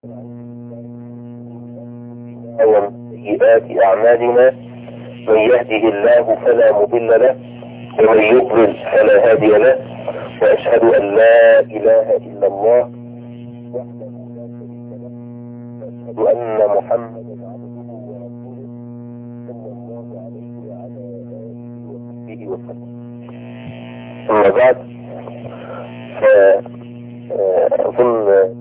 وسيئات أعمالنا من يهده الله فلا مضل له ومن يضلل فلا هادي له وأشهد أن لا إله إلا الله وأشهد أن محمدا عبده ورسوله صلى الله عليه وعلى آله وصحبه وسلم. أما بعد فأظن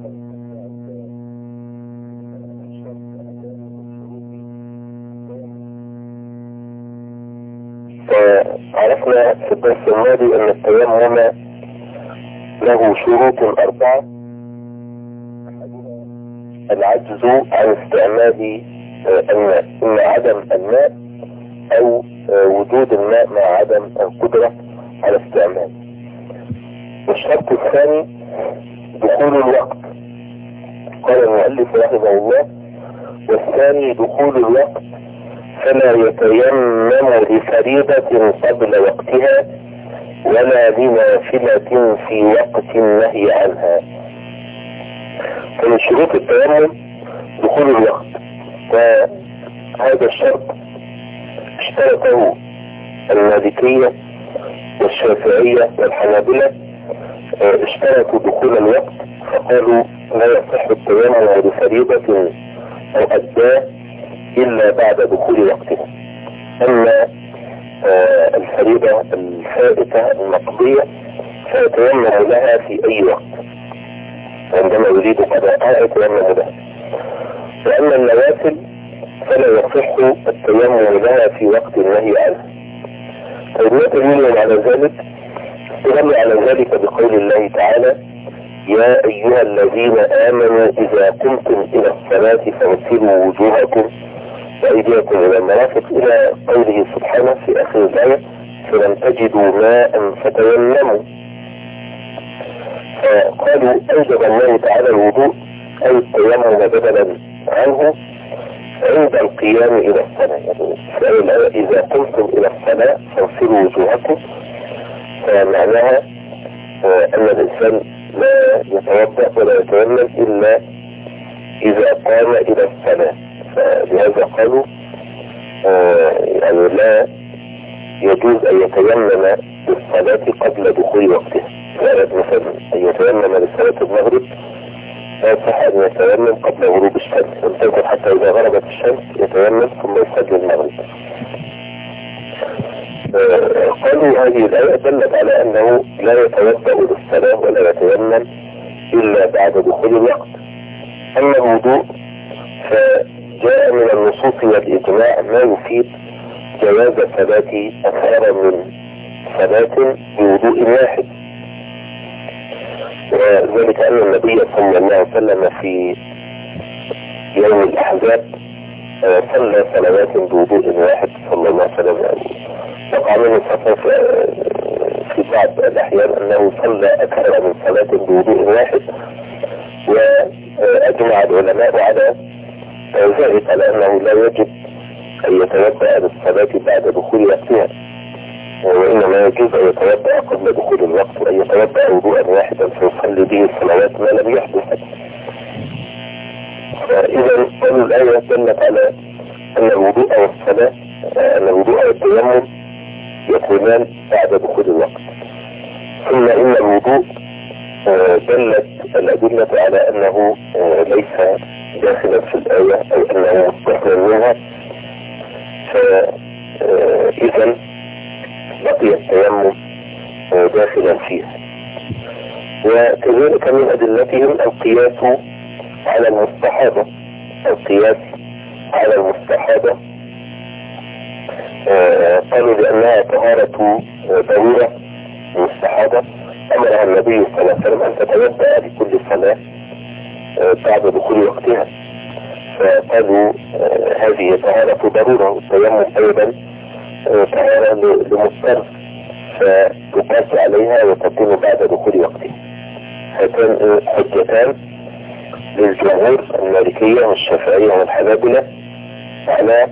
عرفنا في الدرس الماضي أن التيمم له شروط 4: العجز عن استعمال الماء، إما عدم الماء أو وجود الماء مع عدم القدرة على استعماله. والشرط الثاني دخول الوقت، قال المؤلف رحمه الله: والثاني دخول الوقت فلا يتيمم لفريضة قبل وقتها ولا لنافلة في وقت النهي عنها. فمن شروط التيمم دخول الوقت، وهذا الشرط اشترطه المالكية والشافعية والحنابلة، اشترطوا دخول الوقت فقالوا لا يصح التيمم لفريضة أو أداه إلا بعد دخول وقتها. أما الفريضة الفائتة المقضية فيتيمم لها في أي وقت عندما يريد قضاءها يتيمم لها. وأما النوافل فلا يصح التيمم لها في وقت النهي عنها. طيب ما دليل على ذلك؟ دل على ذلك بقول الله تعالى: يا أيها الذين آمنوا إذا قمتم إلى الصلاة فاغسلوا وجوهكم وأيديكم إلى المرافق، إلى قوله سبحانه في آخر الآية: فلم تجدوا ماء فتيمموا. فقالوا أوجب الله تعالى الوضوء أي التيمم بدلا عنه عند القيام إلى الصلاة. يعني إذا قمتم إلى الصلاة فاغسلوا وجوهكم، فمعناها أن الإنسان لا يتوضأ ولا يتيمم إلا إذا قام إلى الصلاة. فلهذا قالوا يعني لا يجوز أن يتيمم للصلاة قبل دخول وقتها. فأراد مثلا أن يتيمم لصلاة المغرب لا يصح أن يتيمم قبل غروب الشمس، ينتظر حتى إذا غربت الشمس يتيمم ثم يصلي المغرب. قالوا هذه الآية دلت على أنه لا يتوضأ للصلاة ولا يتيمم إلا بعد دخول الوقت. أما الوضوء فجاء من النصوص والإجماع ما يفيد جواز صلاة أكثر من صلاة بوضوء واحد، وذلك أن النبي صلى الله عليه وسلم في يوم الأحزاب صلى صلوات بوضوء واحد صلى الله عليه وسلم. وقع منه في بعض الأحيان أنه صلى أكثر من صلاة بوضوء واحد، وأجمع العلماء على ذلك على أنه لا يجب أن يتوضأ للصلاة بعد دخول وقتها، وإنما يجوز أن يتوضأ قبل دخول الوقت وأن يتوضأ وضوءا واحدا فيصلي به الصلوات ما لم يحدث. فإذا قالوا الآية دلت على أن الوضوء والصلاة أن الوضوء والتيمم يكونان بعد دخول الوقت. ثم إن الوضوء دلت الأدلة على أنه ليس داخلا في الآية أو أنه مستثنى منها، فإذا بقي التيمم داخلا فيها. وكذلك من أدلتهم القياس على المستحاضة. القياس على المستحاضة قالوا لأنها طهارة ضرورة مستحاضة أمرها النبي صلى الله عليه وسلم أن تتوضأ لكل صلاة بعد دخول وقتها، فقالوا هذه طهارة ضرورة، والتيمم أيضا طهارة لمضطر فتقاس عليها وتكون بعد دخول وقتها. هاتان حجتان للجمهور المالكية والشافعية والحنابلة على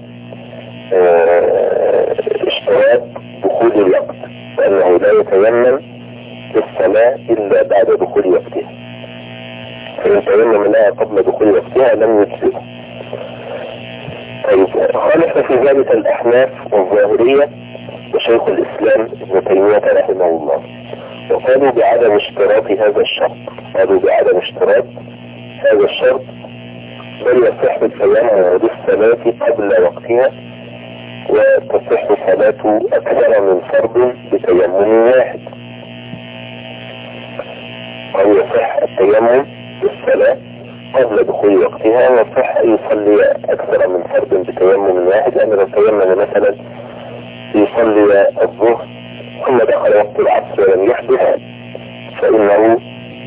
اشتراط دخول الوقت، وأنه لا يتيمم للصلاة إلا بعد دخول وقتها. فإن تيمم لها قبل دخول وقتها لم يجزئه. طيب خالف في ذلك الأحناف والظاهرية وشيخ الإسلام ابن تيمية رحمه الله، وقالوا بعدم اشتراط هذا الشرط، قالوا بعدم اشتراط هذا الشرط، بل يصح التيمم للصلاة قبل وقتها، وتصح صلاة أكثر من فرض بتيمم واحد. أو يصح التيمم للصلاة قبل دخول وقتها، ويصح أن يصلي أكثر من فرض بتيمم واحد، لأن لو تيمم مثلا يصلي الظهر ثم دخل وقت العصر ولم يحدث فإنه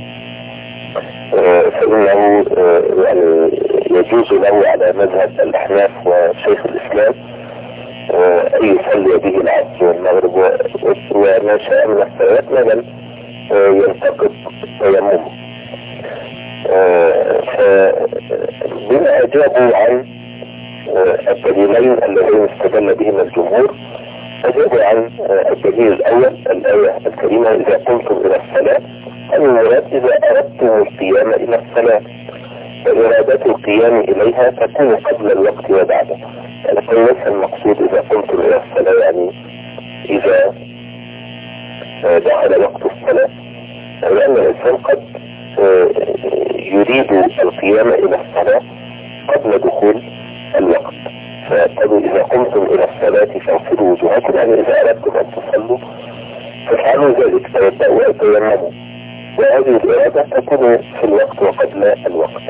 يعني يجوز له على مذهب الأحناف وشيخ الإسلام أن يصلي به العصر والمغرب وما شاء من الصلوات ما لم ينتقض تيممه. فبما أجابوا عن الدليلين اللذين استدل بهما الجمهور، أجابوا عن الدليل الأول الآية الكريمة إذا قمتم إلى الصلاة، المراد إذا أردتم القيام إلى الصلاة، وإرادة القيام إليها تكون قبل الوقت وبعده. يعني ليس المقصود إذا قمتم إلى الصلاة يعني إذا دخل وقت الصلاة، لأن الإنسان قد يريد القيام إلى الصلاة قبل دخول الوقت، فقالوا إذا قمتم إلى الصلاة فاغسلوا وجوهكم، يعني إذا أردتم أن تصلوا فافعلوا ذلك، توضأوا وتيمموا، وهذه الإرادة تكون في الوقت وقبل الوقت.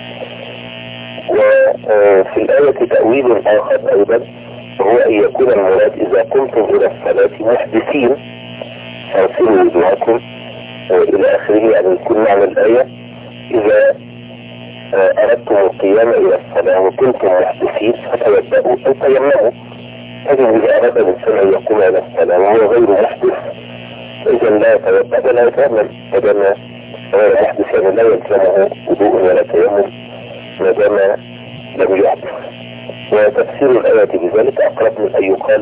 وفي الآية تأويل آخر أيضا، وهو أن يكون المراد إذا قمتم إلى الصلاة محدثين فاغسلوا وجوهكم إلى آخره، يعني يكون معنى الآية إذا أردتم القيام إلى الصلاة وكنتم محدثين فتوضأوا أو تيمموا. لكن إذا أراد الإنسان أن يقوم إلى الصلاة وهو غير محدث إذا لا يتوضأ ولا يتيمم، فدام غير محدث يعني لا يلزمه وضوء ولا تيمم ما دام لم يحدث. وتفسير الآية بذلك أقرب من أن يقال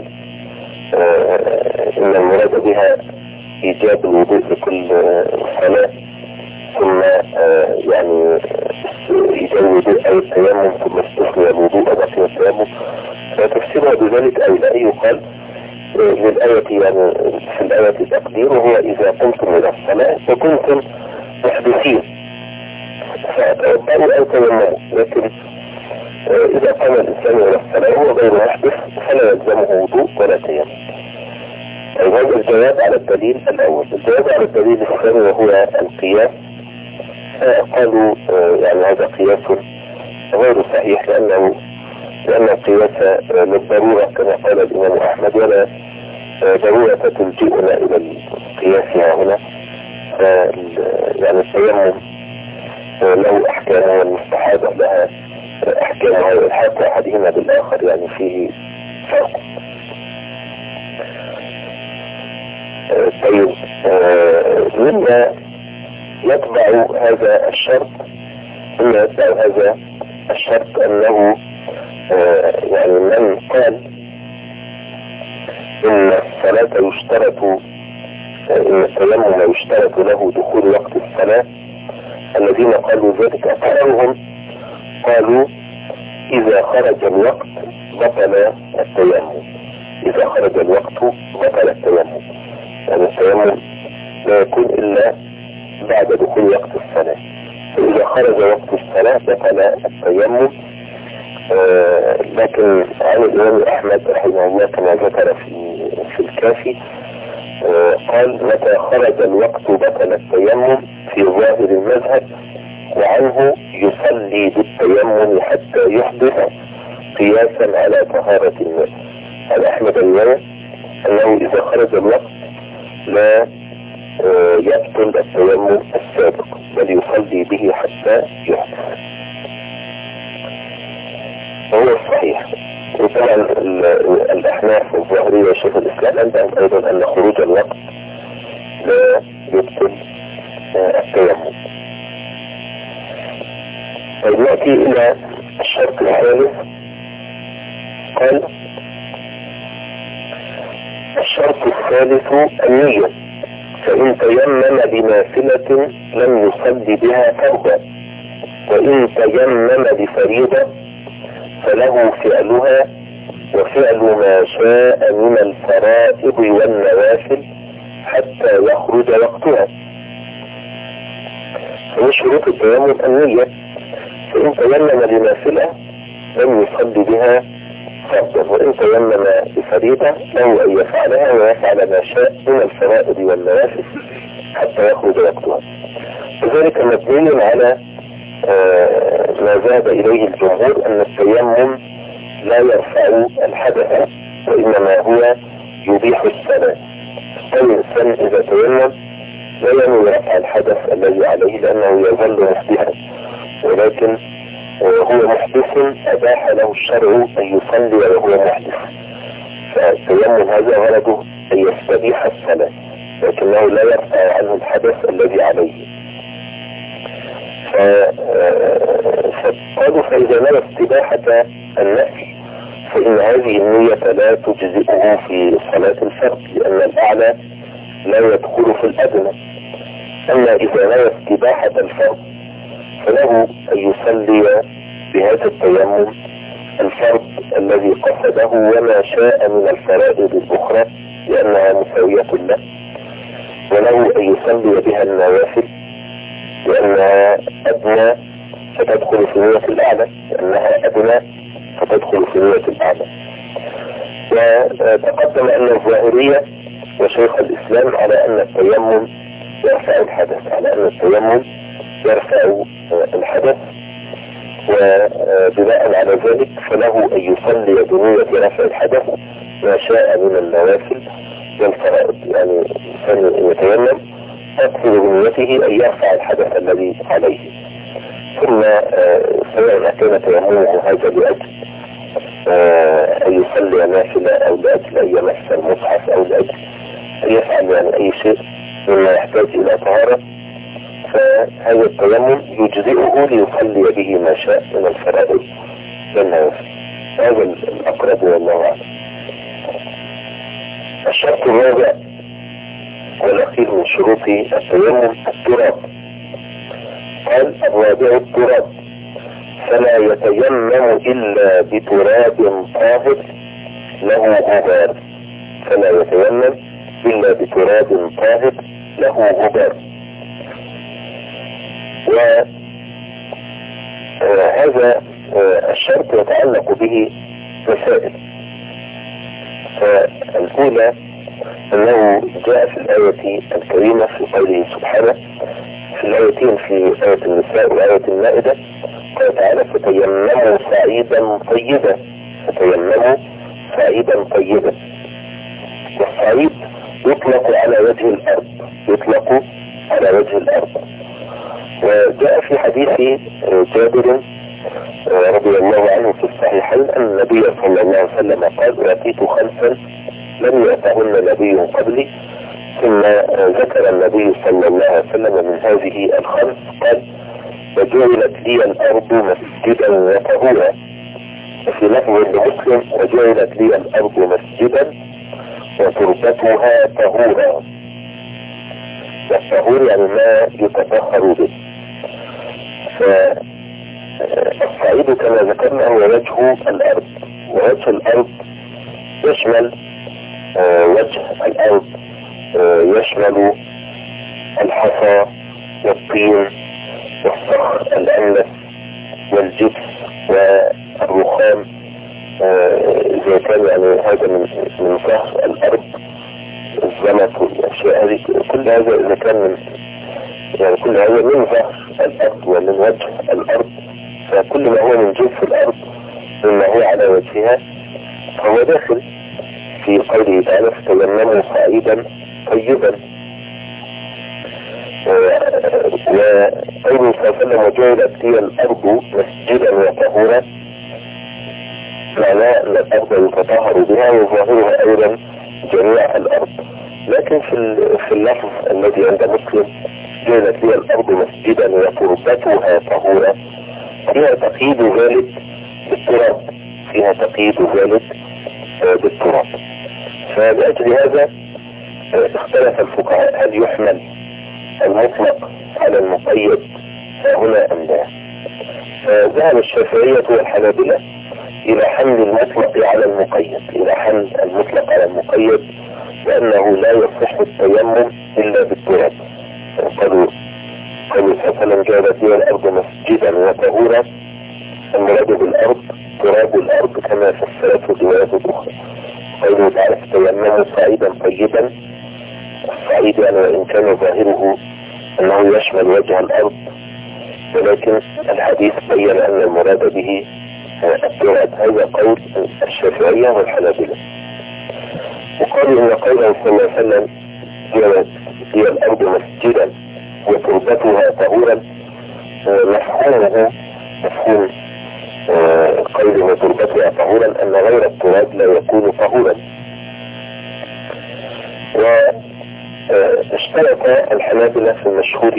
إن المراد بها إيجاب الوضوء لكل صلاة، ثم يعني إيجاب الوضوء أو التيمم ثم استثنى الوضوء بقي التيمم، فتفسيرها بذلك أي لا يقال للآية يعني في الآية تقدير، وهو إذا قمتم إلى الصلاة وكنتم محدثين فتوضأوا أو تيمموا. لكن إذا قام الإنسان إلى الصلاة وهو غير محدث فلا يلزمه وضوء ولا تيمم. هذا الجواب على الدليل الأول. الجواب على الدليل الثاني وهو القياس، قالوا يعني هذا قياس غير صحيح، لأن القياس للضرورة كما قال الإمام أحمد، ولا ضرورة تلجئنا إلى القياس هنا. يعني التيمم له أحكام والمستحاضة لها أحكام، والحاق أحدهما بالآخر يعني فيه فرق. طيب مما يتبع هذا الشرط أنه يعني من قال إن الصلاة يشترط إن التيمم يشترط له دخول وقت الصلاة، الذين قالوا ذلك أكثرهم قالوا إذا خرج الوقت بطل التيمم، إذا خرج الوقت بطل التيمم، يعني التيمم لا يكون إلا بعد دخول وقت الصلاة، فإذا خرج وقت الصلاة بطل التيمم. لكن عن الإمام أحمد رحمه الله كما ذكر في الكافي قال متى خرج الوقت بطل التيمم في ظاهر المذهب، وعنه يصلي بالتيمم حتى يحدث قياسا على طهارة الماء. عن أحمد رواية أنه إذا خرج الوقت لا يبطل التيمم السابق بل يصلي به حتى يحدث، وهو الصحيح. وطبعا الأحناف والظاهرية وشيخ الإسلام عندهم أيضا أن خروج الوقت لا يبطل التيمم. طيب نأتي إلى الشرط الثالث. قال الشرط الثالث النية، فإن تيمم بنافلة لم يصلي بها فرضا وإن تيمم بفريضة فله فعلها وفعل ما شاء من الفرائض والنوافل حتى يخرج وقتها. ومن شروط التيمم النية، فإن تيمم لنافلة لم يصلي بها فرضا، وإن تيمم بفريضة له أن يفعلها ويفعل ما شاء من الفرائض والنوافل حتى يخرج وقتها. وذلك مبني على ما ذهب إليه الجمهور أن التيمم لا يرفع الحدث وإنما هو يبيح الصلاة. الإنسان إذا تيمم لا ينوي رفع الحدث الذي عليه لأنه يظل محدثا، ولكن هو محدث أباح له الشرع أن يصلي وهو محدث، فالتيمم هذا غرضه أن يستبيح الصلاة لكنه لا يرفع عنه الحدث الذي عليه. فقالوا فإذا نوى استباحة النفل فإن هذه النية لا تجزئه في صلاة الفرض لأن الأعلى لا يدخل في الأدنى. أما إذا نوى استباحة الفرض فله أن يصلي بهذا التيمم الفرض الذي قصده وما شاء من الفرائض الأخرى لأنها مساوية له، وله أن يصلي بها النوافل لأنها أدنى فتدخل في نية الأعلى، لأنها أدنى فتدخل في نية الأعلى. وتقدم أن الظاهرية وشيخ الإسلام على أن التيمم يرفع الحدث، على أن التيمم يرفع الحدث، وبناء على ذلك فله أن يصلي بنية رفع الحدث ما شاء من النوافل والفرائض. يعني الإنسان يتيمم يقصد بنيته أن يرفع الحدث الذي عليه، ثم سواء كان تيممه هذا لأجل أن يصلي نافلة أو لأجل أن يمس المصحف أو لأجل أن يفعل يعني أي شيء مما يحتاج إلى طهارة، فهذا التيمم يجزئه ليصلي به ما شاء من الفرائض والنوافل. هذا الأقرب والله أعلم. الشرط الرابع والأخير من شروط التيمم التراب. قال الرابع التراب، فلا يتيمم إلا بتراب طاهر له غبار، فلا يتيمم إلا بتراب طاهر له غبار. وهذا الشرط يتعلق به مسائل. فالأولى أنه جاء في الآية الكريمة في قوله سبحانه في الآيتين في آية النساء وآية المائدة قال تعالى فتيمموا صعيدا طيبا، فتيمموا صعيدا طيبا. والصعيد يطلق على وجه الأرض، يطلق على وجه الأرض. وجاء في حديث جابر رضي الله عنه في الصحيحين أن النبي صلى الله عليه وسلم قال أعطيت خمسا لم يأتهن نبي قبلي، ثم ذكر النبي صلى الله عليه وسلم من هذه الخمس قال وجعلت لي الأرض مسجدا وطهورا، وفي لفظ لمسلم وجعلت لي الأرض مسجدا وتربتها طهورا. والطهور يعني ما يتطهر به. فالصعيد كما ذكرنا هو وجه الأرض، ووجه الأرض يشمل وجه الأرض يشمل الحصى والطين والصخر الأنلس والجبس والرخام، إذا كان يعني هذا من ظهر الأرض الزلط والأشياء هذه، كل هذا إذا كان من يعني كل هذا من ظهر الأرض ومن وجه الأرض، فكل ما هو من جنس الأرض مما هو على وجهها فهو داخل في قوله تعالى فتيمموا صعيدا طيبا. وقوله صلى الله عليه وسلم وجعلت لي الأرض مسجدا وطهورا، معناه أن الأرض يتطهر بها وظاهرها أيضا جميع الأرض. لكن في اللفظ الذي عند مسلم جعلت لي الأرض مسجدا وتربتها طهورا، فيها تقييد ذلك بالتراب، فيها تقييد ذلك بالتراب. فلأجل هذا اختلف الفقهاء هل يحمل المطلق على المقيد هنا أم لا. ذهب الشافعية والحنابلة إلى حمل المطلق على المقيد، إلى حمل المطلق على المقيد، لأنه لا يصح التيمم إلا بالتراب. قالوا مثلا جعلت لي الأرض مسجدا وطهورا، المراد بالأرض تراب الأرض كما فسرته الروايات الأخرى. قالوا تعرف تيمموا صعيدا طيبا، الصعيد يعني وإن كان ظاهره أنه يشمل وجه الأرض، ولكن الحديث بين أن المراد به التراب. هذا قول الشافعية والحنابلة. وقالوا إن قوله صلى الله عليه وسلم هي الأرض مسجدا وتربتها طهورا، مفهومه مفهوم قوله وتربتها طهورا أن غير التراب لا يكون طهورا. واشترط الحنابلة في المشهور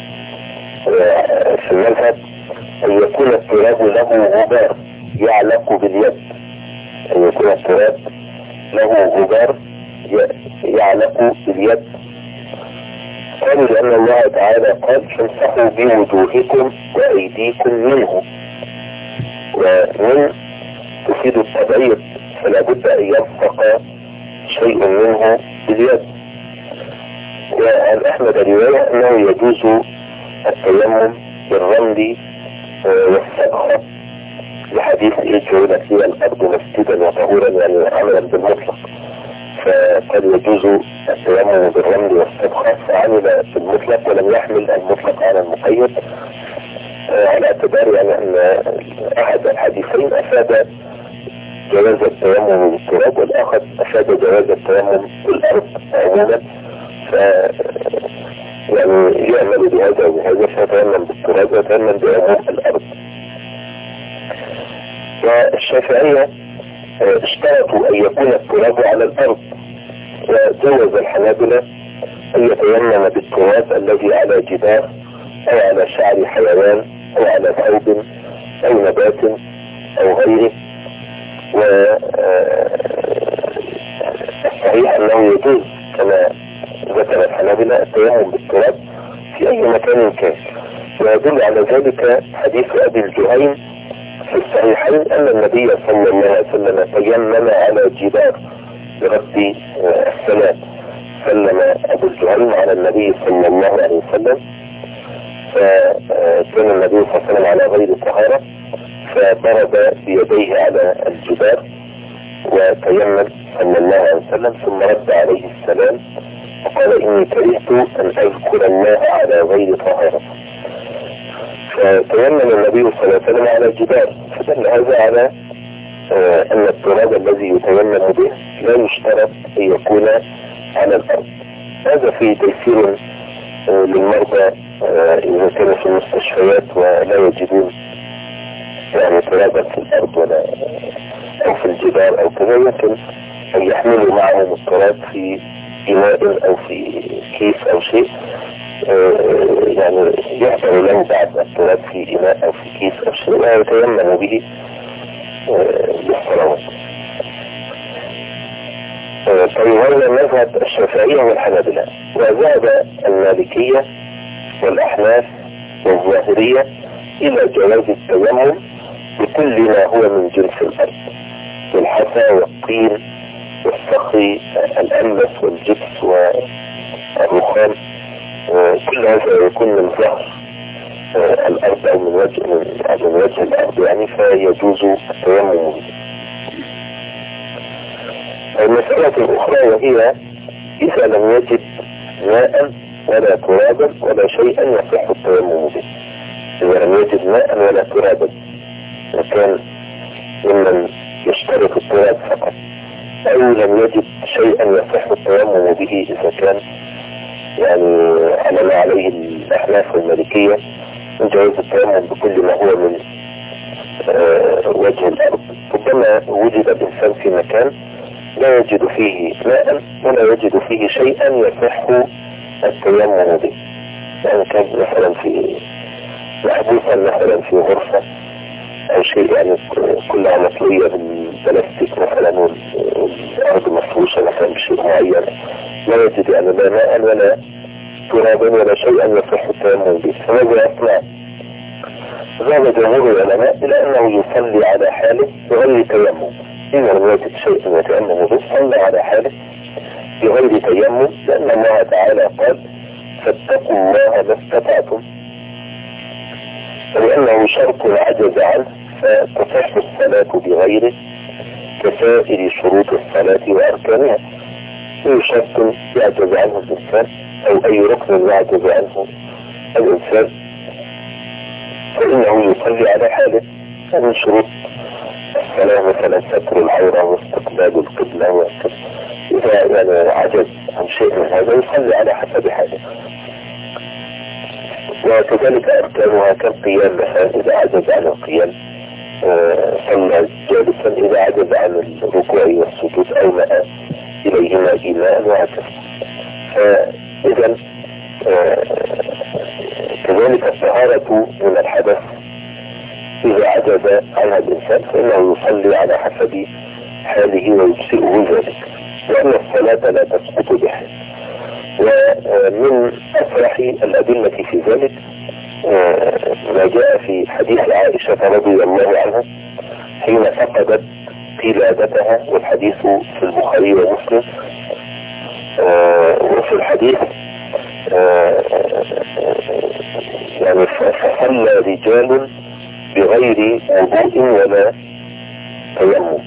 في المذهب أن يكون التراب له غبار يعلق باليد، أن يكون التراب له غبار يعلق باليد. قالوا لأن الله تعالى قال فامسحوا بوجوهكم وأيديكم منه، ومن تفيد التبعيض، فلا بد أن يلصق شيء منه باليد. وعن أحمد رواية أنه يجوز التيمم بالرمل والصبغة لحديث جعلت لي الأرض مسجدا وطهورا، يعني عملا بالمطلق، فقد يجوز التيمم بالرمل والصبغة، فعمل بالمطلق ولم يحمل المطلق على المقيد، على اعتبار يعني أن أحد الحديثين أفاد جواز التيمم بالتراب والآخر أفاد جواز التيمم بالأرض عموما، يعني يعمل بهذا وبهذا، فيتيمم بالتراب ويتيمم بعموم الأرض. والشافعية اشترطوا أن يكون التراب على الأرض، وجوز الحنابلة أن يتيمم بالتراب الذي على جدار أو على شعر حيوان أو على ثوب أو نبات أو غيره. والصحيح أنه يجوز كما ذكر الحنابلة التيمم بالتراب في أي مكان كان، ويدل على ذلك حديث أبي الجهيم في الصحيحين أن النبي صلى الله عليه وسلم تيمم على جدار برد السلام، سلم أبو الجهيم على النبي صلى الله عليه وسلم، فكان النبي صلى الله عليه وسلم على غير طهارة، فضرب بيديه على الجدار وتيمم صلى الله عليه وسلم، ثم رد عليه السلام وقال إني كرهت أن أذكر الله على غير طهارة، فتيمم النبي صلى الله عليه وسلم على الجدار، فدل هذا على أن التراب الذي يتيمم به لا يشترط أن يكون على الأرض. هذا فيه تيسير للمرضى إذا كانوا في المستشفيات ولا يجدون يعني ترابا في الأرض ولا أو في الجدار أو كذا، يمكن أن يحملوا معهم التراب في إناء أو في كيس أو شيء، يعني يحضر له بعد التراب في إناء أو في كيس أو شيء ويتيمم به بالصلوات. طيب هذا مذهب الشافعية والحنابلة. وذهب المالكية والأحناف والظاهرية إلى جواز التيمم بكل ما هو من جنس الأرض، الحصى والطين والصخر الأنبس والجبس والرخام، كل هذا يكون من ظهر الأرض أو من وجه الأرض يعني، فيجوز التيمم. المسألة الأخرى وهي إذا لم يجد ماء ولا ترابا ولا شيئا يصح التيمم به، إذا لم يجد ماء ولا ترابا وكان ممن يشترك التراب فقط، أو لم يجد شيئا يصح التيمم به إذا كان يعني على ما عليه الأحناف والمالكية من جواز التيمم بكل ما هو من وجه الأرض. ربما وجد الإنسان في مكان لا يجد فيه ماء ولا يجد فيه شيئا يصح التيمم به، يعني كان مثلا في محبوسا مثلا في غرفة أو شيء يعني كلها مطلية بالبلاستيك مثلا والأرض مفروشة مثلا بشيء معين، لا يجد يعني لا ماء ولا ترابا ولا شيئا يصح التيمم به، فماذا يصنع؟ ذهب جمهور العلماء إلى أنه يصلي على حاله بغير تيمم، إذا لم يجد شيء يتيمم به صلى على حاله بغير تيمم، لأن الله تعالى قال فاتقوا الله ما استطعتم، ولأنه شرط عجز عنه فتصح الصلاة بغيره كسائر شروط الصلاة وأركانها. أي شرط يعجز عنه الإنسان أو أي ركن يعجز عنه الإنسان فإنه يصلي على حاله. من شروط الصلاة مثلا ستر العورة واستقبال القبلة، إذا يعني عجز عن شيء من هذا يصلي على حسب حاله. وكذلك أركانها كالقيام مثلا، إذا عجز عن القيام صلى جالسا، إذا عجز عن الركوع والسجود أو ماء إليهما إيماء وهكذا. فإذا كذلك الطهارة من الحدث إذا عجز عنها الإنسان فإنه يصلي على حسب حاله ويجزئه ذلك، لأن الصلاة لا تسقط بحال. ومن أفرح الأدلة في ذلك ما جاء في حديث عائشة رضي الله عنها حين فقدت قلادتها، والحديث في البخاري ومسلم. وفي الحديث يعني فصلى رجال بغير وضوء ولا تيمم،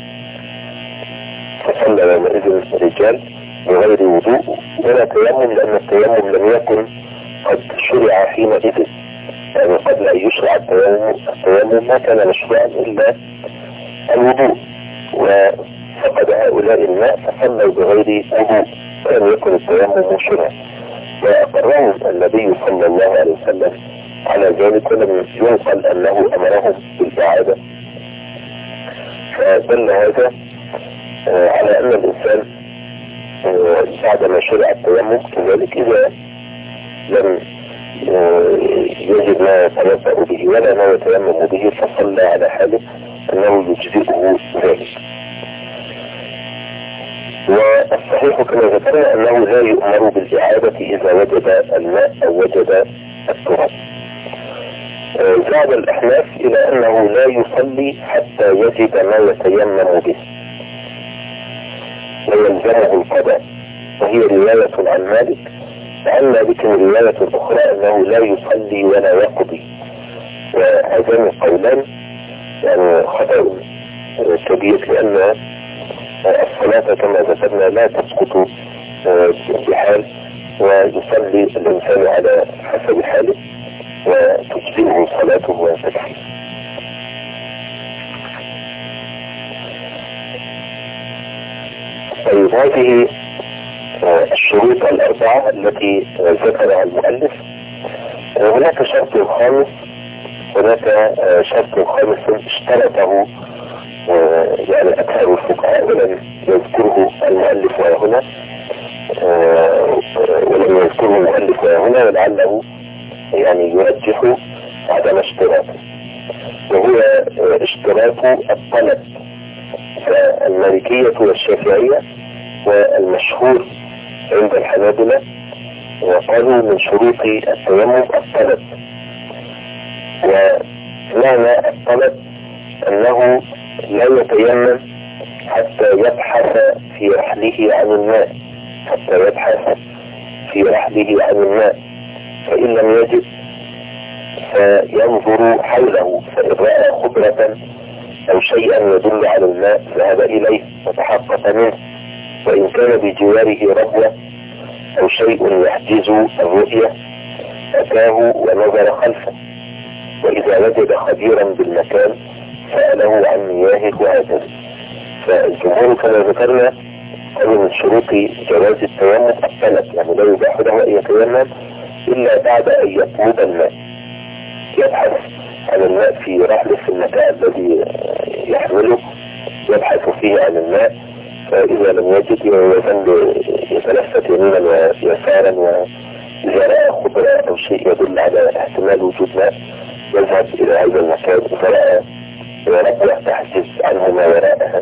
فصلى يومئذ رجال بغير وضوء ولا تيمم، لأن التيمم لم يكن قد شرع حينئذ، يعني قبل أن يشرع التيمم ما كان مشروعا إلا الوضوء، وفقد هؤلاء الماء فصلوا بغير وضوء ولم يكن التيمم شرعا، وأقرهم النبي صلى الله عليه وسلم على ذلك، ولم ينقل أنه أمرهم بالإعادة. فدل هذا على أن الإنسان بعدما شرع التيمم كذلك إذا لم يجد ما يتوضأ به ولا ما يتيمم به فصلى على حاله أنه يجزئه ذلك. والصحيح كما ذكرنا أنه لا يؤمر بالإعادة إذا وجد الماء أو وجد التراب. ذهب الأحناف إلى أنه لا يصلي حتى يجد ما يتيمم به ويلزمه القضاء، وهي رواية عن مالك. وعن مالك رواية أخرى أنه لا يصلي ولا يقضي، وهذان القولان يعني خطأ كبير، لأن الصلاة كما ذكرنا لا تسقط بحال، ويصلي الإنسان على حسب حاله وتجزئه صلاته وتكفيه. طيب، هذه الشروط الأربعة التي ذكرها المؤلف. هناك شرط خامس، اشترطه يعني أكثر الفقهاء ولم يذكره المؤلف هنا، ولعله يعني يرجح عدم اشتراطه، وهو اشتراط الطلب. فالمالكية والشافعية والمشهور عند الحنابلة وقالوا من شروط التيمم الطلب. ومعنى الطلب أنه لا يتيمم حتى يبحث في رحله عن الماء، فإن لم يجد فينظر حوله، فإن رأى خضرة أو شيئا يدل على الماء ذهب إليه وتحقق منه، وإن كان بجواره ربوة أو شيء يحجز الرؤية أتاه ونظر خلفه، وإذا وجد خبيرا بالمكان سأله عن مياهه وهكذا. فالجمهور كما ذكرنا قالوا من شروط جواز التيمم الطلب، يعني لا يباح له أن يتيمم إلا بعد أن يطلب الماء، يبحث عن الماء في رحله في المكان الذي يحمله، يبحث فيه عن الماء، فإذا لم يجد يظل يتلفت يمينا ويسارا، وإذا رأى خضراء أو شيء يدل على احتمال وجود ماء يذهب إلى هذا المكان، إذا رأى ربوة تحجز عنه ما وراءها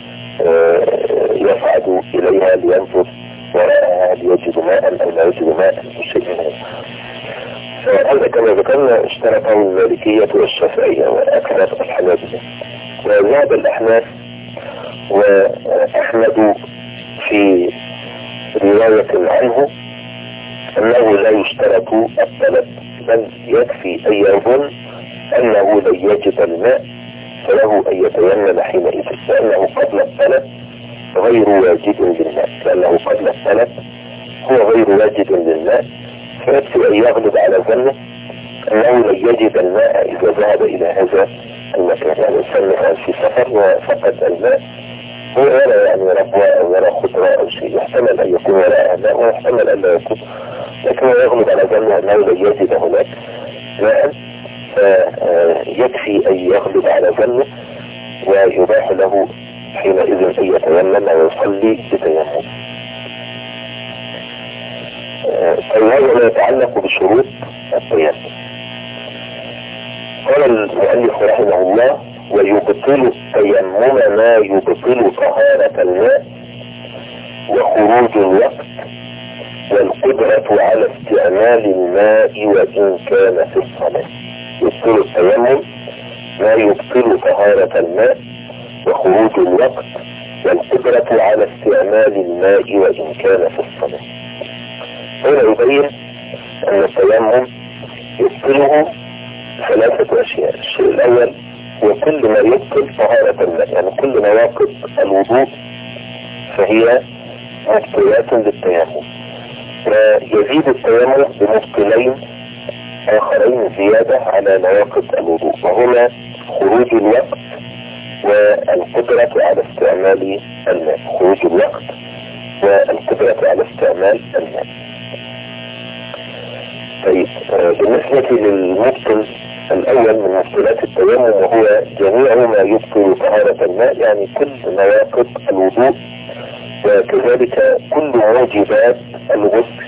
يصعد إليها لينظر وراءها هل يجد ماء أو لا يجد ماء أو شيء من هذا. هذا كما ذكرنا اشترطه المالكية والشافعية وأكثر الحنابلة، وذهب الأحناف وأحمد في رواية عنه أنه لا يشترط الطلب، بل يكفي أن يظن أنه لن يجد الماء فله أن يتيمم حينئذ، لأنه قبل الطلب غير واجد للماء، لأنه قبل الطلب هو غير واجد للماء، فيكفي أن يغلب على ظنه أنه لن يجد الماء إذا ذهب إلى هذا المكان. يعني الإنسان مثلا في سفر وفقد الماء، هو ولا يعني ربوة أو ولا خضرة أو شيء، يحتمل أن يكون ولا ماء ويحتمل أن لا يكون، لكن هو يغلب على ظنه أنه لن يجد هناك ماء، فيكفي أن يغلب على ظنه ويباح له حينئذ أن يتيمم ويصلي بتيمم. فهذا ما يتعلق بشروط التيمم. قال المؤلف رحمه الله: ويبطل التيمم ما يبطل طهارة الماء وخروج الوقت والقدرة على استعمال الماء وإن كان في الصلاة. يبطل التيمم ما يبطل طهارة الماء وخروج الوقت والقدرة على استعمال الماء وإن كان في الصلاة. هنا يبين أن التيمم يبطله ثلاثة أشياء. الشيء الأول هو كل ما يبطل طهارة الماء، يعني كل نواقض الوضوء فهي مبطلات للتيمم، ويزيد التيمم بمبطلين آخرين زيادة على نواقض الوضوء، وهما خروج الوقت والقدرة على استعمال الماء. خروج الوقت والقدرة على استعمال الماء. طيب، بالنسبة للمبطل الأول من مبطلات التيمم وهو جميع ما يبطل طهارة الماء، يعني كل نواقض الوضوء وكذلك كل موجبات الغسل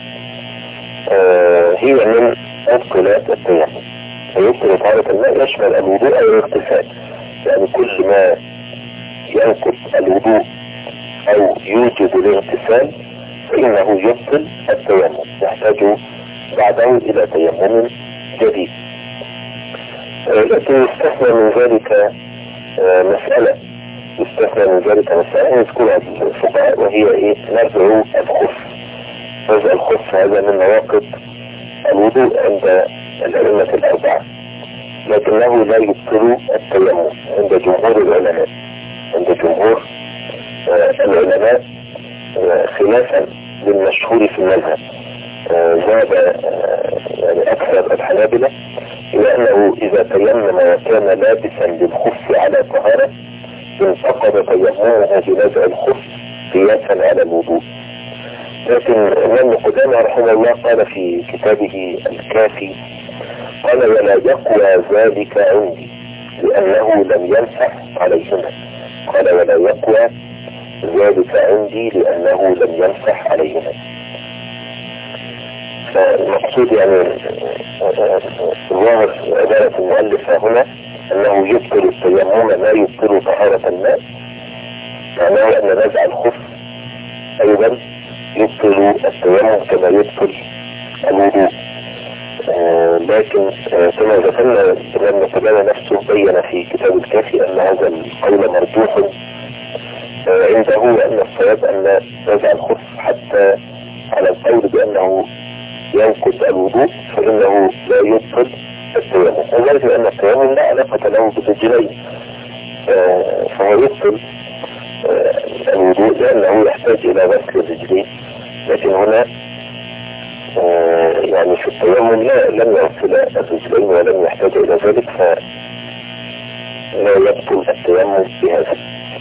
هي من مبطلات التيمم. فيبطل طهارة الماء يشمل الوضوء أو الاغتسال، يعني كل ما ينقض الوضوء أو يوجب الاغتسال فإنه يبطل التيمم، يحتاج بعده إلى تيمم جديد. لكن يستثنى من ذلك مسألة يذكرها الفقهاء، وهي نزع الخف. نزع الخف هذا من نواقض الوضوء عند الأئمة الأربعة، لكنه لا يبطل التيمم عند جمهور العلماء. خلافا للمشهور في المذهب، ذهب يعني أكثر الحنابلة إلى أنه إذا تيمم وكان لابسا للخف على طهارة انتقض تيممه بنزع الخف قياسا على الوضوء. لكن الإمام قدامى رحمه الله قال في كتابه الكافي، قال: ولا يقوى ذلك عندي لأنه لم يمسح عليهما. قال: ولا يقوى ذلك عندي لأنه لم يمسح عليهما. فالمقصود يعني ظاهر عبارة المؤلف هنا أنه يبطل التيمم ما يبطل طهارة الماء، معناه أن نزع الخف أيضا يبطل التيمم كما يبطل الوضوء. لكن كما ذكرنا الإمام قدامى نفسه بين في كتاب الكافي أن هذا القول مرجوح عنده، وأن الصواب أن نزع الخف حتى على القول بأنه ينقض الوضوء فإنه لا يبطل التيمم، وذلك لأن التيمم لا علاقة له بالرجلين، فهو يبطل الوضوء لأنه يحتاج إلى غسل الرجلين. لكن هنا يعني في التيمم لم يغسل الرجلين ولم يحتاج إلى ذلك، فلا يبطل التيمم بهذا.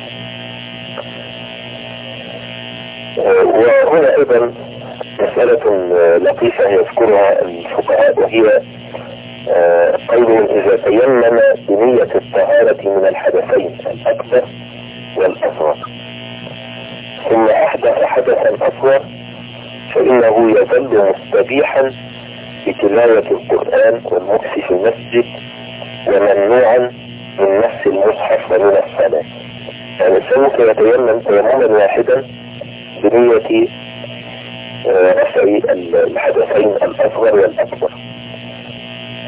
وهنا أيضا مسألة لطيفة يذكرها الفقهاء، وهي قولهم: إذا تيمم بنية الطهارة من الحدثين الأكبر والأصغر ثم أحدث حدثا أصغر فإنه يظل مستبيحا بتلاوة القرآن والمكث في المسجد وممنوعا من مس المصحف ومن الصلاة. يعني سوف يتيمم تيمما واحدا بنية رفع الحدثين الأصغر والأكبر،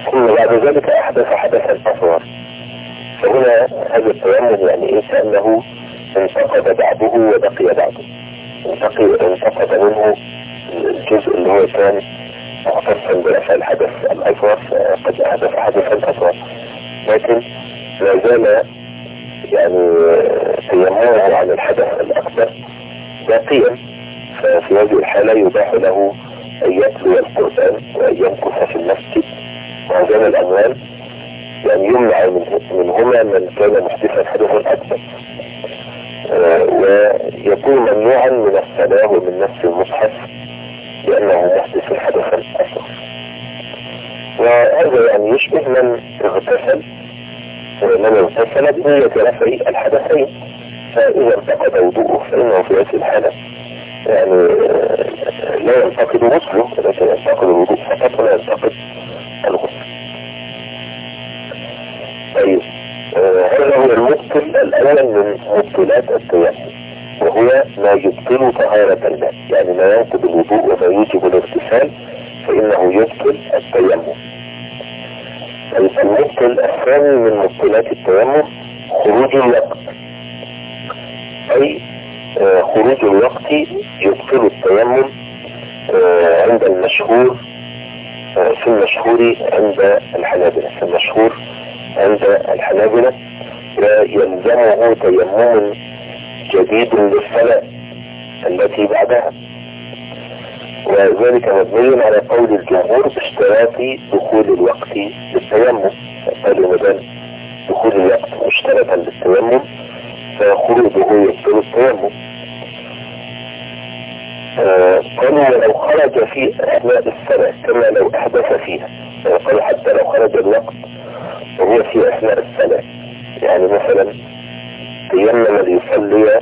ثم بعد ذلك أحدث حدثا أصغر، فهنا هذا التيمم يعني إيه؟ كأنه انتقد بعضه وبقي بعضه، انتقد منه الجزء اللي هو كان مختصا برفع الحدث الأصغر، قد أحدث حدثا أصغر، لكن لا زال يعني تيممه عن الحدث الأكبر باقيا. ففي هذه الحالة يباح له أن يتلو القرآن وأن يمكث في المسجد وعندما الأموال، يعني يمنع منهما من كان محدثا حدثا أكبر، ويكون ممنوعا من الصلاة ومن نفس المصحف لأنه محدث حدثا أصغر. وهذا يعني يشبه من اغتسل بنية رفع الحدثين، فإذا انتقد وضوءه فإنه في هذه الحالة يعني لا ينتقد غسله، ولكن ينتقد الوضوء فقط ولا ينتقد الغسل. طيب هذا هو المبطل الأول من مبطلات التيمم، وهو ما يبطل طهارة الماء، يعني ما ينقض الوضوء وما يوجب الاغتسال فإنه يبطل التيمم. طيب المبطل الثاني من مبطلات التيمم خروج الوقت، أي خروج الوقت يبطل التيمم عند المشهور، في المشهور عند الحنابلة، ويلزمه تيمم جديد للصلاة التي بعدها، وذلك مبني على قول الجمهور باشتراط دخول الوقت للتيمم. قالوا مدام دخول الوقت مشترطا للتيمم فخروجه يبطل التيمم. قالوا ولو خرج في أثناء الصلاة كما لو أحدث فيها، قالوا حتى لو خرج الوقت وهو في أثناء الصلاة، يعني مثلا تيمم ليصلي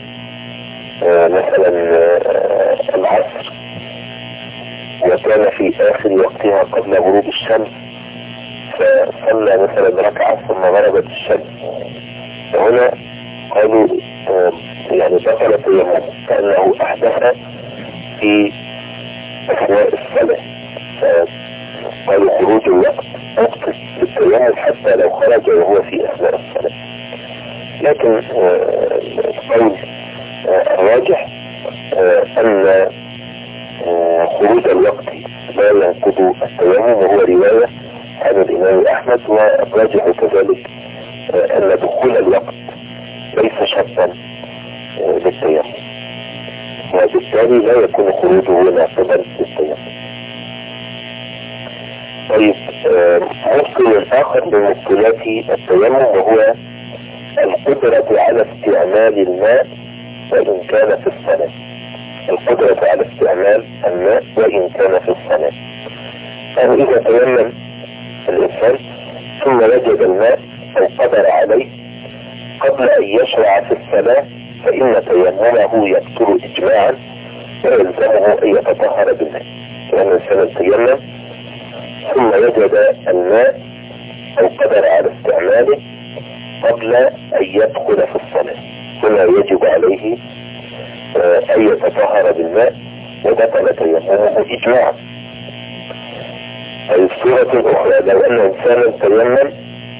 مثلا العصر وكان في آخر وقتها قبل غروب الشمس، فصلى مثلا ركعة ثم غربت الشمس، فهنا قالوا يعني بطل تيمم كأنه أحدث في أثناء الصلاة، فقالوا خروج الوقت مبطل للتيمم حتى لو خرج وهو في أثناء الصلاة. لكن القول الراجح أن خروج الوقت لا ينقض التيمم، وهو رواية عن الإمام أحمد، والراجح كذلك أن دخول الوقت ليس شرطا للتيمم، وبالتالي لا يكون خروجه ناقضا للتيمم. طيب مبطل آخر من مبطلات التيمم وهو القدرة على استعمال الماء وإن كان في الصلاة. القدرة على استعمال الماء وإن كان في الصلاة، يعني إذا تيمم الإنسان ثم وجد الماء أو قدر عليه قبل أن يشرع في الصلاة فإن تيممه يبطل إجماعا ويلزمه أن يتطهر بالماء. لأن الإنسان تيمم ثم وجد الماء أو قدر على استعماله قبل أن يدخل في الصلاة، هنا يجب عليه أن يتطهر بالماء وبطل تيممه إجماعا. أي الصورة الأخرى لو أن إنسانا تيمم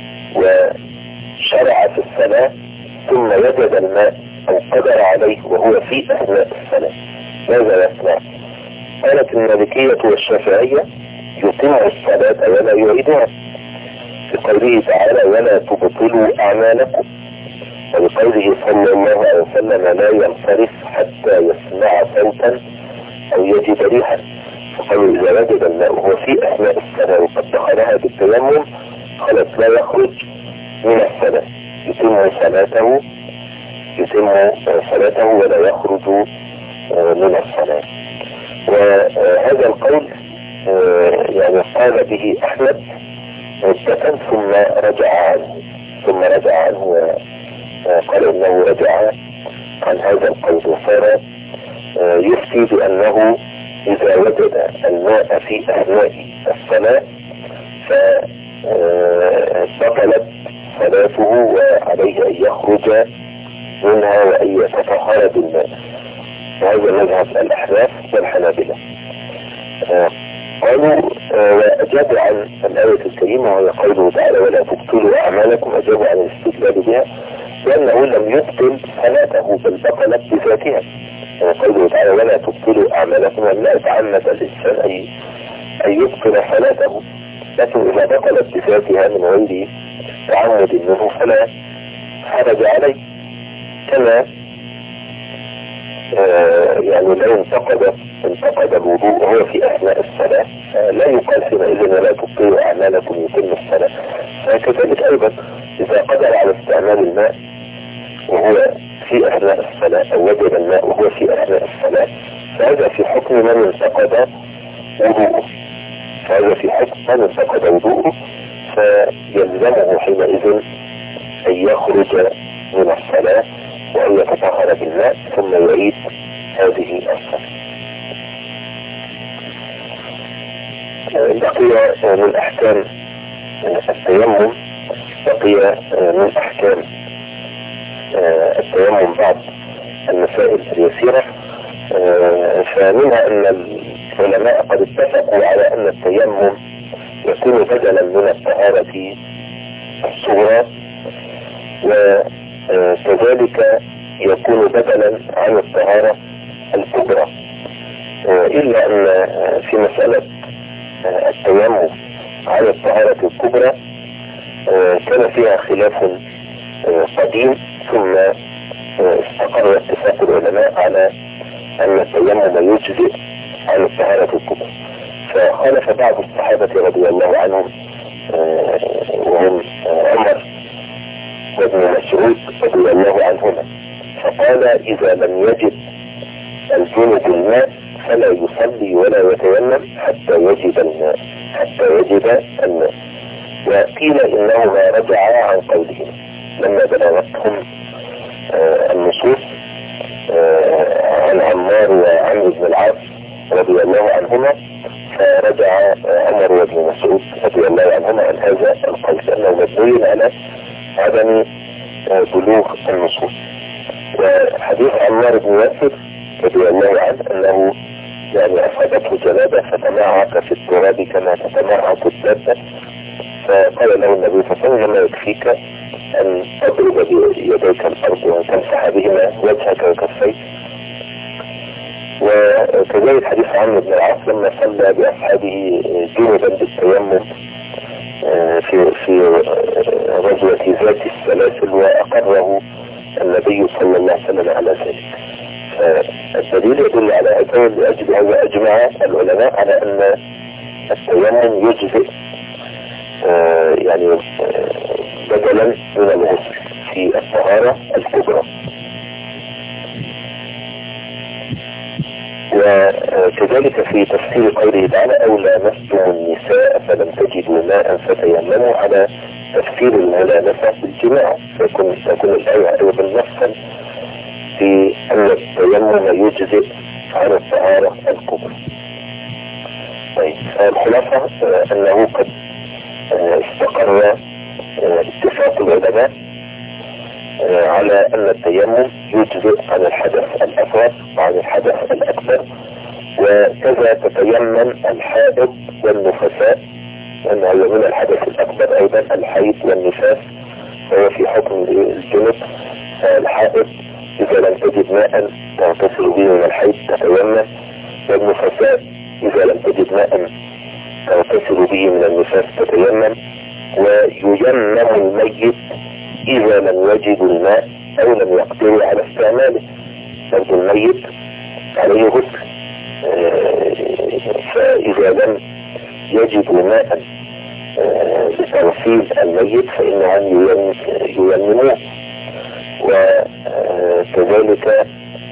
وشرع في الصلاة ثم وجد الماء أو قدر عليه وهو في أثناء الصلاة، ماذا يصنع؟ قالت المالكية والشافعية يتم الصلاة ولا يعيدها، بقوله تعالى ولا تبطلوا أعمالكم، وبقوله صلى الله عليه وسلم لا ينصرف حتى يسمع صوتا أو يجد ريحا. فقالوا إذا وجد الماء وهو في أثناء الصلاة وقد دخلها بالتيمم خلاص لا يخرج من الصلاة، يتم صلاته ولا يخرج من الصلاة. وهذا القول يعني قال به أحمد مدة ثم رجع عنه وقال إنه رجع عن هذا القول، وصار يفتي بأنه إذا وجد الماء في أثناء الصلاة فبطلت صلاته وعليه أن يخرج منها وأن يتطهر بالماء. وهذا مذهب الأحناف والحنابلة. قالوا وأجابوا عن الآية الكريمة وهي قوله تعالى ولا تبطلوا أعمالكم، أجابوا عن الاستدلال بها لأنه لم يبطل صلاته بل بطلت بذاتها. قوله تعالى ولا تبطلوا أعمالكم لا يتعمد الإنسان أن يبطل صلاته، لكن إذا بطلت بذاتها من غير تعمد منه فلا حرج عليه. كما يعني لو انتقد الوضوء وهو في أثناء الصلاة لا يقال حينئذ ولا تبطلوا أعمالكم يتم الصلاة. فكذلك أيضا إذا قدر على استعمال الماء وهو في أثناء الصلاة أو وجد الماء وهو في أثناء الصلاة فهذا في حكم من انتقد وضوءه، فيلزمه حينئذ أن يخرج من الصلاة وأن يتطهر بالماء ثم يعيد هذه الصلاة. بقي من أحكام التيمم بعض المسائل اليسيرة، فمنها أن العلماء قد اتفقوا على أن التيمم يكون بدلا من الطهارة الصغرى، وكذلك يكون بدلا عن الطهارة الكبرى، إلا أن في مسألة التيمم عن الطهارة الكبرى كان فيها خلاف قديم، ثم استقر اتفاق العلماء على أن التيمم يجزئ عن الطهارة الكبرى. فخالف بعض الصحابة رضي الله عنهم وهم عمر وابن مسعود رضي الله عنهما، فقال إذا لم يجد الجنب الماء فلا يصلي ولا يتيمم حتى يجد الماء. وقيل إنهما رجعا عن قولهم لما بلغتهم النصوص عن عمار وعمرو بن العاص رضي الله عنهما، فرجع عمر وابن مسعود رضي الله عنهما عن هذا القول لأنه مبني على عدم بلوغ النصوص. وحديث عمار بن ياسر رضي الله عنه أنه يعني أصابته جنابة فتمعق في التراب كما تتمعق الدابة، فقال له النبي صلى الله عليه وسلم: يكفيك أن تضرب بيديك الأرض وتمسح بهما وجهك وكفيك. وكذلك حديث عمرو بن العاص لما صلى بأصحابه جنبا بالتيمم في غزوة ذات السلاسل وأقره النبي صلى الله عليه وسلم على ذلك. فالدليل يدل على هذا، لأجل هذا أجمع العلماء على أن التيمم يجزئ يعني بدلا من الغسل في الطهارة الكبرى. وكذلك في تفسير قوله تعالى: أو لامستم النساء فلم تجدوا ماء فتيمموا، على تفسير الملامسة بالجماع، فيكون الآية أيضا نصا في أن التيمم يجزئ عن الطهارة الكبرى. طيب، الخلاصة أنه قد استقر اتفاق العلماء على أن التيمم يجزئ عن الحدث الأصغر وعن الحدث الأكبر، وكذا تتيمم الحائض والنفساء، لأنه من الحدث الأكبر أيضا الحيض والنفاس، وهو في حكم الجنب. الحائض إذا لم تجد ماء تغتسل به من الحيض تتيمم، والنفساء إذا لم تجد ماء تغتسل به من النفاس تتيمم. وييمم الميت إذا لم يجد الماء أو لم يقدروا على استعماله، برضو الميت عليه غسل، فإذا لم يجدوا ماء لتغسيل الميت فإنهم ييمموه. وكذلك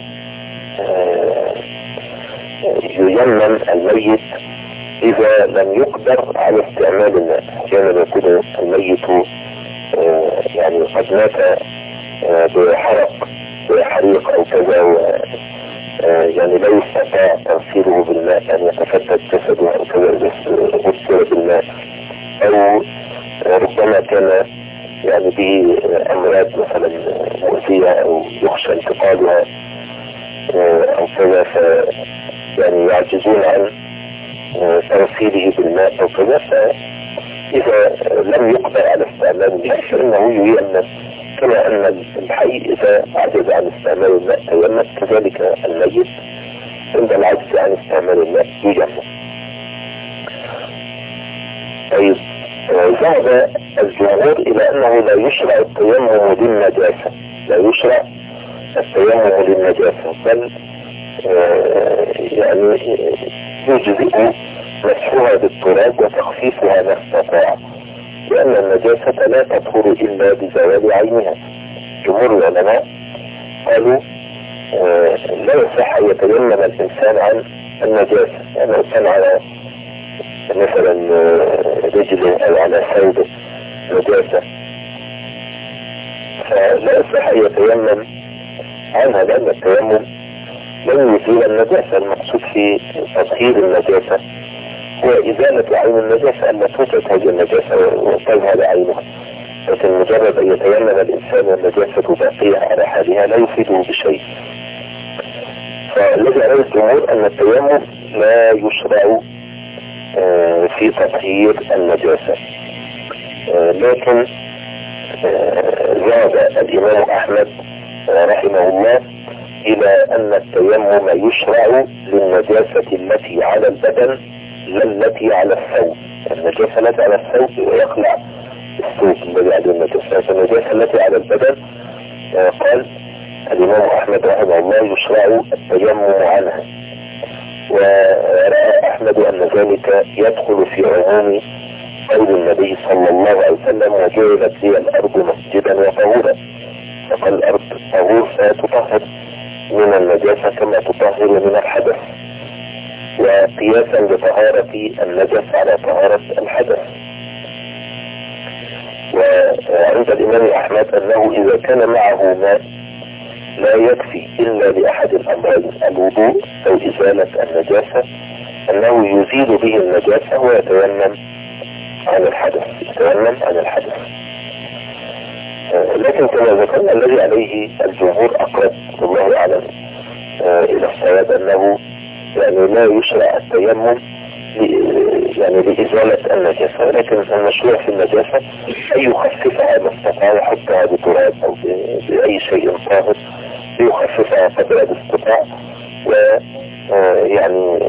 ييمم الميت إذا لم يقدر على استعمال الماء، كان يكون الميت يعني قد مات بحريق أو كذا، يعني لا يستطاع تغسيله بالماء، أن يتفتت جسده أو كذا غسل بالماء، أو ربما كان يعني به أمراض مثلا مؤذية أو يخشى انتقالها أو كذا، يعني يعجزون عن تغسيله بالماء أو كذا، فإذا لم يقدر على استعمال الماء فإنه ييمم، كما أن الحي إذا عجز عن استعمال الماء تيمم، كذلك الميت عند العجز عن استعمال الماء ييمم. طيب، ذهب الجمهور إلى أنه لا يشرع التيمم للنجاسة، لا يشرع التيمم للنجاسة، بل يعني يجزئ مسحها بالتراب وتخفيفها ما استطاع، لأن النجاسة لا تطهر إلا بزوال عينها. جمهور العلماء قالوا لا يصح أن يتيمم الإنسان عن النجاسة، يعني لو كان على مثلا رجله أو على ثوبه نجاسة فلا يصح أن يتيمم عنها، لأن التيمم لن يزيل النجاسة. المقصود في تطهير النجاسة هو إزالة عين النجاسة، أن توجد هذه النجاسة وتذهب عينها، لكن مجرد أن يتيمم الإنسان والنجاسة باقية على حالها لا يفيده بشيء. فالذي عليه الجمهور أن التيمم لا يشرع في تطهير النجاسة، لكن ذهب الإمام أحمد رحمه الله إلى أن التيمم يشرع للنجاسة التي على البدن لا التي على الثوب. النجاسة التي على الثوب يخلع الثوب الذي عليه النجاسة، النجاسة التي على البدن قال الإمام أحمد رحمه الله يشرع التيمم عنها، ورأى أحمد أن ذلك يدخل في عموم قول النبي صلى الله عليه وسلم وجعلت لي الأرض مسجدا وطهورا، فقال الأرض طهور فتطهر من النجاسة كما تطهر من الحدث، وقياسا لطهارة النجس على طهارة الحدث. وعند الإمام أحمد أنه إذا كان معه ماء لا يكفي إلا لأحد الأمرين، الوضوء أو إزالة النجاسة، أنه يزيل به النجاسة ويتيمم عن الحدث، يتيمم عن الحدث. لكن كما ذكرنا الذي عليه الجمهور أقرب والله أعلم إلى الصواب أنه يعني لا يشرع التيمم يعني لإزالة النجاسة، ولكن المشروع في النجاسة أن يخففها ما استطاع، يحطها بتراب أو بأي شيء طاهر ليخففها قدر الاستطاع، ويعني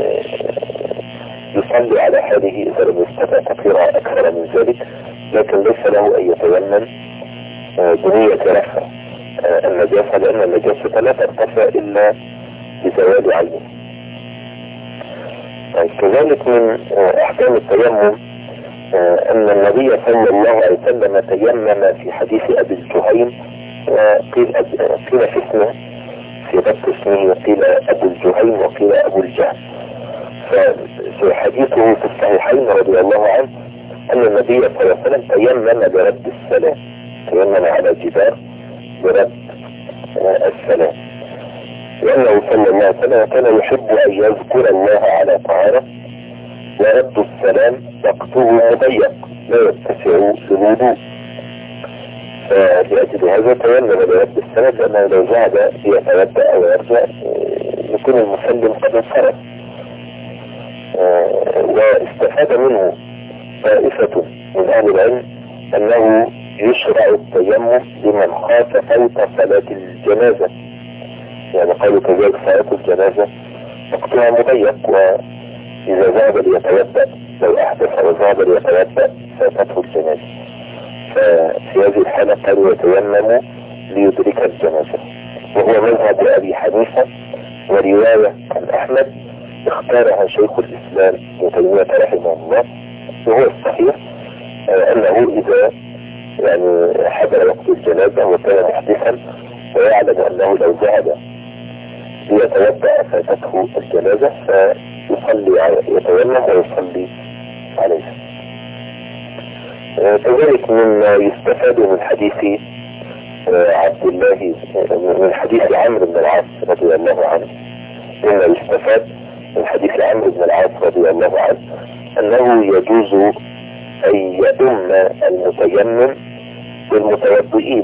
يصلي على حاله إذا لم يستطع تطهيرها أكثر من ذلك، لكن ليس له أن يتيمم بنية رفع النجاسة، لأن النجاسة لا ترتفع إلا بزوال عينه. كذلك من أحكام التيمم أن النبي صلى الله عليه وسلم تيمم في حديث أبي الجهيم، وقيل في اسمه في ضبط اسمه وقيل أبو الجهيم وقيل أبو الجهم. ففي حديثه في الصحيحين رضي الله عنه أن النبي صلى الله عليه وسلم تيمم برد السلام، تيمم على جدار برد السلام، لأنه صلى الله عليه وسلم كان يحب أن يذكر الله على طهارة، ورد السلام وقته مضيق لا يتسع للوضوء، فلأجل هذا تيمم برد السلام، لأنه لو ذهب ليتودأ أو يرجع يكون المسلم قد انصرف. واستفاد منه طائفة من أهل العلم أنه يشرع التيمم لمن خاف فوت صلاة الجنازة، يعني قالوا كذلك صلاة الجنازة وقتها مضيق، وإذا ذهب ليتودأ لو أحدث وذهب ليتودأ فاتته الجنازة، ففي هذه الحالة قالوا يتيمم ليدرك الجنازة، وهو مذهب أبي حنيفة ورواية عن أحمد اختارها شيخ الإسلام ابن تيمية رحمه الله، وهو الصحيح أنه إذا يعني حضر وقت الجنازة وكان محدثا ويعلم أنه لو ذهب ليتوضأ فاتته الجنازة فيصلي يتيمم ويصلي عليها. كذلك مما يستفاد من حديث عبد الله من حديث عمرو بن العاص رضي الله عنه، مما يستفاد من حديث عمرو بن العاص رضي الله عنه أنه يجوز أن يؤم المتيمم بالمتوضئين،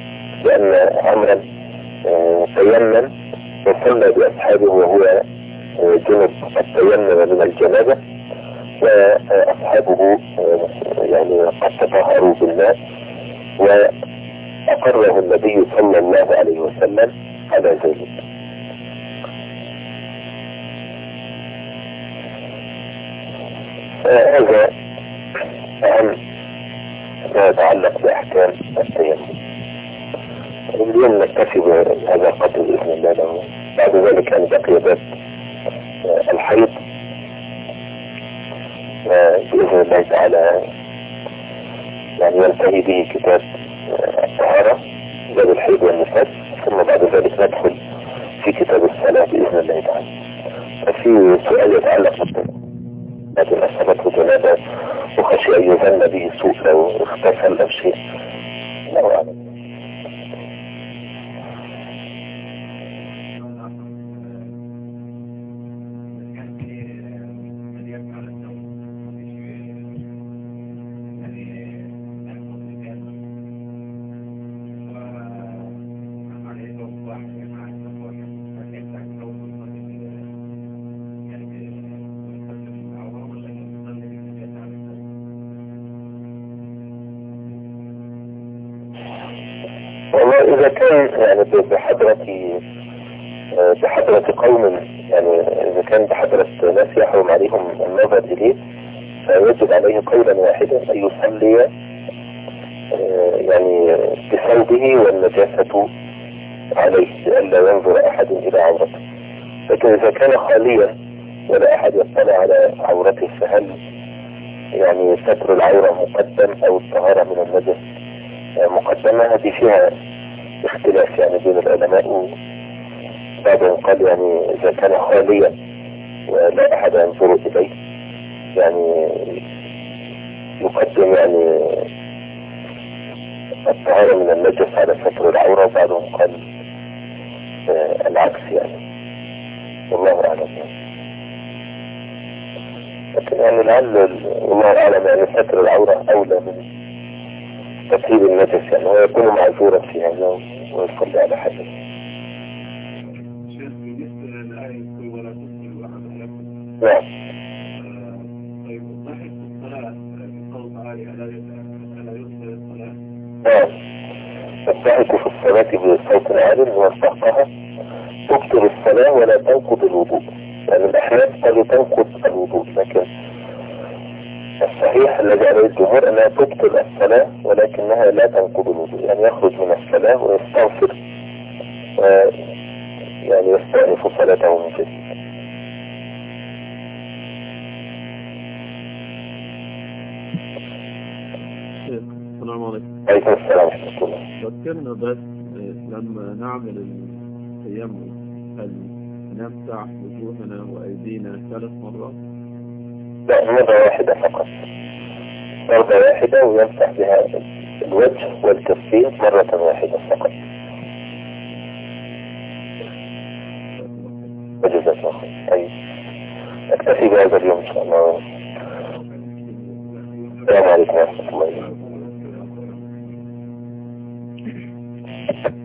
لأن عمرا تيمم وصلى بأصحابه وهو جنب التيمم من الجنابة، وأصحابه يعني قد تطهروا بالماء، وأقره النبي صلى الله عليه وسلم على ذلك. هذا أهم ما يتعلق بأحكام التيمم. اليوم نكتفي بهذا القدر بإذن الله. له بعد ذلك أن بقي باب الحيض بإذن الله تعالى، يعني ينتهي به كتاب الطهارة، باب الحيض والنفاس، ثم بعد ذلك ندخل في كتاب الصلاة بإذن الله تعالى. ففي سؤال يتعلق بالتيمم، لكن أصابته جنابة وخشي أن يظن به سوء لو اغتسل أو شيء، الله أعلم. والله إذا كان يعني بحضرة قوم، يعني إذا كان بحضرة ناس يحرم عليهم النظر إليه، فيجب عليه قولا واحدا أن يصلي يعني بثوبه والنجاسة عليه، لئلا ينظر أحد إلى عورته. لكن إذا كان خاليا ولا أحد يطلع على عورته، فهل يعني ستر العورة مقدم أو الطهارة من النجس مقدمة؟ هذه فيها اختلاف يعني بين العلماء. بعضهم قال يعني إذا كان خاليا ولا أحد ينظر إليه يعني يقدم يعني الطهارة من النجس على ستر العورة، وبعضهم قال العكس يعني، والله أعلم. لكن يعني لعل والله أعلم يعني ستر العورة أولى من تطهير النجس، يعني هو يكون معذورا في هذا ويصلي على حسب. نعم. طيب الضحك في الصلاة قول عالي ألا يصل الصلاة؟ نعم، الضحك في الصلاة بصوت عال واستحقها تبطل الصلاة ولا تنقض الوضوء. يعني الأحناف قالوا تنقض الوضوء، لكن الصحيح الذي عليه الجمهور أنها تبطل الصلاة ولكنها لا تنقض الوضوء، يعني يخرج من الصلاة ويستغفر يعني يستأنف صلاته من جديد. السلام عليكم. عليكم السلام ورحمة الله. ذكرنا بس لما نعمل التيمم هل نمسح وجوهنا وأيدينا 3 مرات؟ لا، مرة واحدة فقط، مرة واحدة ويمسح بها الوجه والكفين مرة واحدة فقط. وجزاك الله خير. طيب أكتفي بهذا اليوم إن شاء الله. السلام عليكم ورحمة الله.